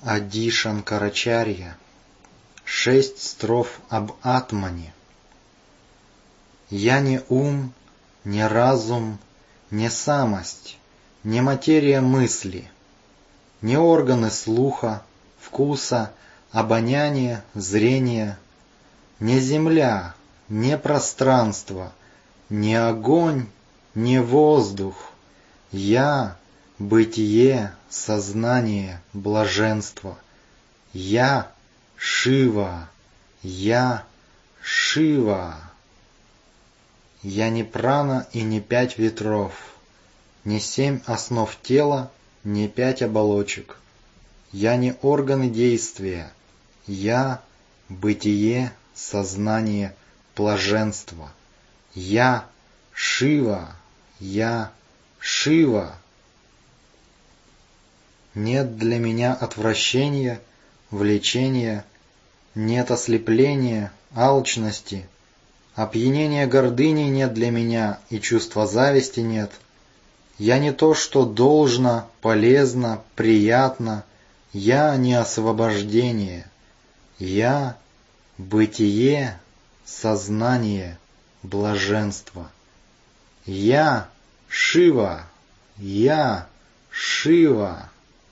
Ади Шанкарачарья. 6 строф об Атмане. Я не ум, не разум, не самость, не материя мысли, не органы слуха, вкуса, обоняния, зрения, не земля, не пространство, не огонь, не воздух. Я — бытие, сознание, блаженство. Я — Шива, я — Шива. Я не прана и не 5 ветров, не 7 основ тела, не 5 оболочек. Я не органы действия, я — бытие, сознание, блаженство. Я — Шива, я — Шива. Нет для меня отвращения, влечения, нет ослепления, алчности, опьянения гордыней нет для меня, и чувства зависти нет. Я не то, что должно, полезно, приятно, я не освобождение. Я — бытие, сознание, блаженство. Я — Шива, я — Шива.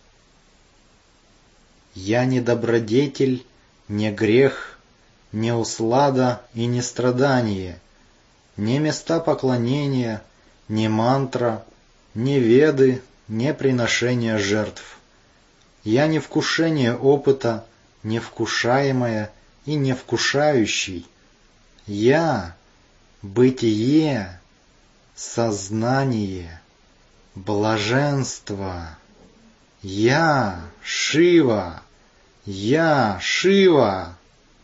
Я не добродетель, не грех, не услада и не страдание, не места поклонения, не мантра, не веды, не приношение жертв. Я не вкушение опыта, не вкушаемое и не вкушающий. Я — бытие, сознание, блаженство. Я — Шива, я — Шива.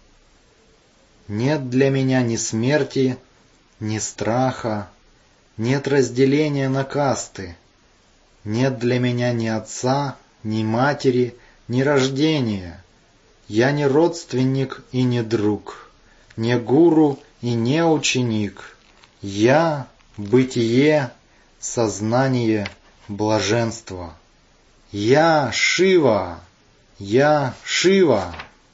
Нет для меня ни смерти, ни страха, нет разделения на касты. Нет для меня ни отца, ни матери, ни рождения. Я не родственник и не друг, не гуру и не ученик. Я — бытие, сознание, блаженство. Я — Шива, я — Шива.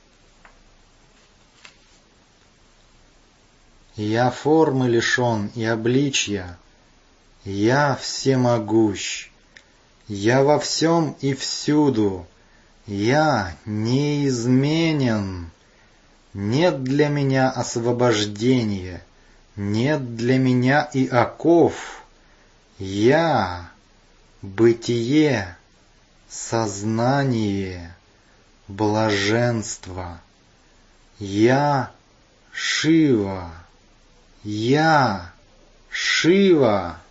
Я формы лишен и обличья, я всемогущ, я во всем и всюду, я неизменен. Нет для меня освобождения, нет для меня и оков. Я — бытие, сознание, блаженство. Я — Шива, я — Шива.